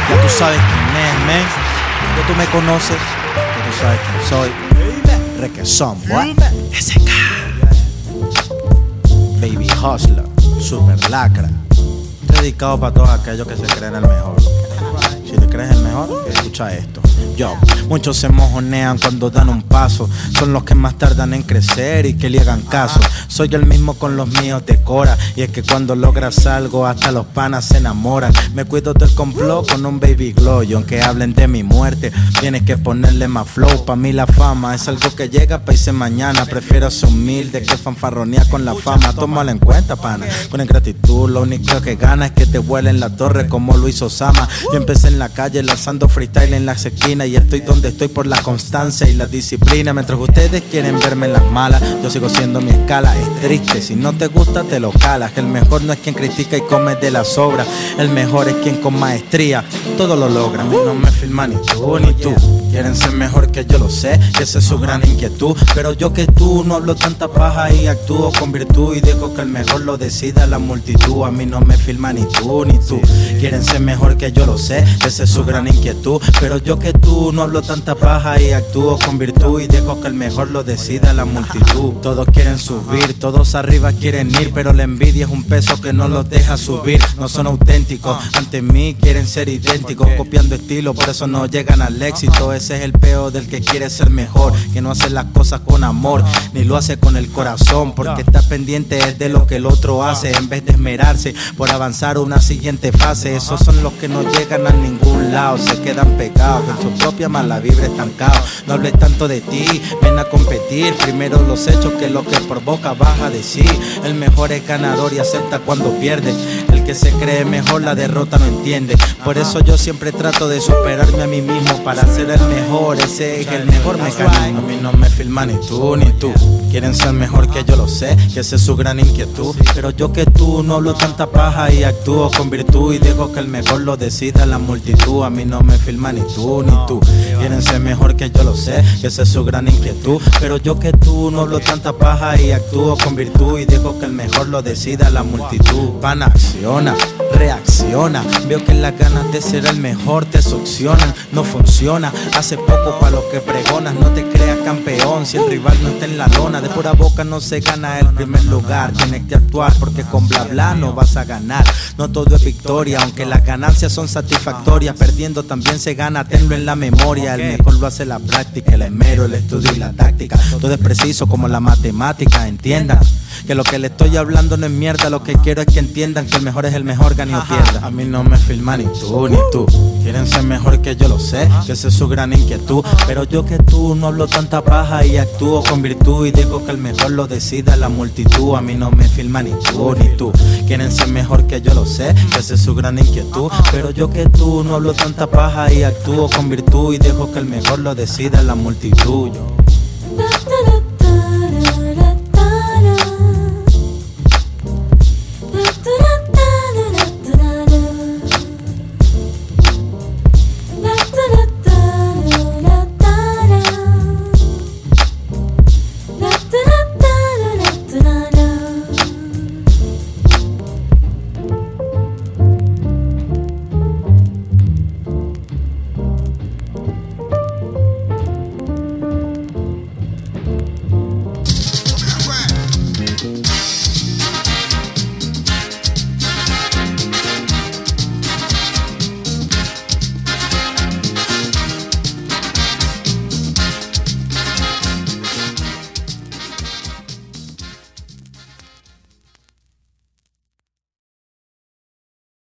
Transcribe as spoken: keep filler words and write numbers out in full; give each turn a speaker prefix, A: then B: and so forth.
A: Ya tú sabes quién es, men. Ya tú me conoces. Ya tú sabes quién soy. Requesón, boy. S K Baby Hustler, super lacra. Dedicado para todos aquellos que se creen el mejor. Si te crees el mejor, escucha esto. Yo, muchos se mojonean cuando dan un paso. Son los que más tardan en crecer y que le hagan caso. Soy el mismo con los míos de cora. Y es que cuando logras algo hasta los panas se enamoran. Me cuido del complot con un baby glow. Y aunque hablen de mi muerte, tienes que ponerle más flow. Pa' mí la fama es algo que llega pa' irse mañana. Prefiero ser humilde que fanfarronear con la fama. Tómalo en cuenta, pana. Con ingratitud lo único que gana es que te vuelen la torre como lo hizo Osama. Yo empecé en la calle lanzando freestyle en las esquinas. Y estoy donde estoy por la constancia y la disciplina. Mientras ustedes quieren verme en las malas, yo sigo siendo mi escala. Es triste, si no te gusta te lo calas. Que el mejor no es quien critica y come de la sobra. El mejor es quien con maestría todo lo logra. A mí no me filma ni tú ni tú. Quieren ser mejor que yo lo sé, que esa es su gran inquietud. Pero yo que tú no hablo tanta paja y actúo con virtud. Y dejo que el mejor lo decida la multitud. A mí no me filma ni tú ni tú. Quieren ser mejor que yo lo sé, que esa es su gran inquietud. Pero yo que tú no hablo tanta paja y actúo con virtud. Y dejo que el mejor lo decida la multitud. Todos quieren subir, todos arriba quieren ir. Pero la envidia es un peso que no los deja subir. No son auténticos, ante mí quieren ser idénticos. Copiando estilo, por eso no llegan al éxito. Ese es el peo del que quiere ser mejor, que no hace las cosas con amor, ni lo hace con el corazón. Porque está pendiente es de lo que el otro hace, en vez de esmerarse por avanzar a una siguiente fase. Esos son los que no llegan a ningún lado, se quedan pegados con su propia mala vibra estancados. No hables tanto de ti, ven a competir. Primero los hechos que lo que por boca vas a decir. El mejor es ganador y acepta cuando pierde. El que se cree mejor la derrota no entiende. Por eso yo siempre trato de superarme a mí mismo para ser el mejor. Ese es el mejor mecanismo. A mí no me filma ni tú ni tú. Quieren ser mejor que yo lo sé, que esa es su gran inquietud. Pero yo que tú no hablo tanta paja y actúo con virtud. Y dejo que el mejor lo decida la multitud. A mí no me filma ni tú ni tú. Quieren ser mejor que yo lo sé, que esa es su gran inquietud. Pero yo que tú no hablo tanta paja y actúo con virtud. Y dejo que el mejor lo decida la multitud. Pana, acciona, reacciona. Veo que las ganas de ser el mejor te succionan. No funciona, hace poco pa' lo que pregonas. No te creas campeón si el rival no está en la lona. De pura boca no se gana el primer lugar. Tienes que actuar porque con bla bla no vas a ganar. No todo es victoria, aunque las ganancias son satisfactorias. Perdiendo también se gana, tenlo en la memoria. El mejor lo hace la práctica, el esmero, el estudio y la táctica. Todo es preciso como la matemática, entiendan que lo que le estoy hablando no es mierda. Lo que quiero es que entiendan que el mejor es el mejor, gane o pierda. A mí no me filma ni tú ni tú. Quieren ser mejor que yo lo sé, que esa es su gran inquietud. Pero yo que tú no hablo tanta paja y actúo con virtud. Y digo que el mejor lo decida la multitud. A mí no me filma ni tú ni tú. Quieren ser mejor que yo lo sé, que esa es su gran inquietud. Pero yo que tú no hablo tanta paja y actúo con virtud. Y dejo que el mejor lo decida la multitud.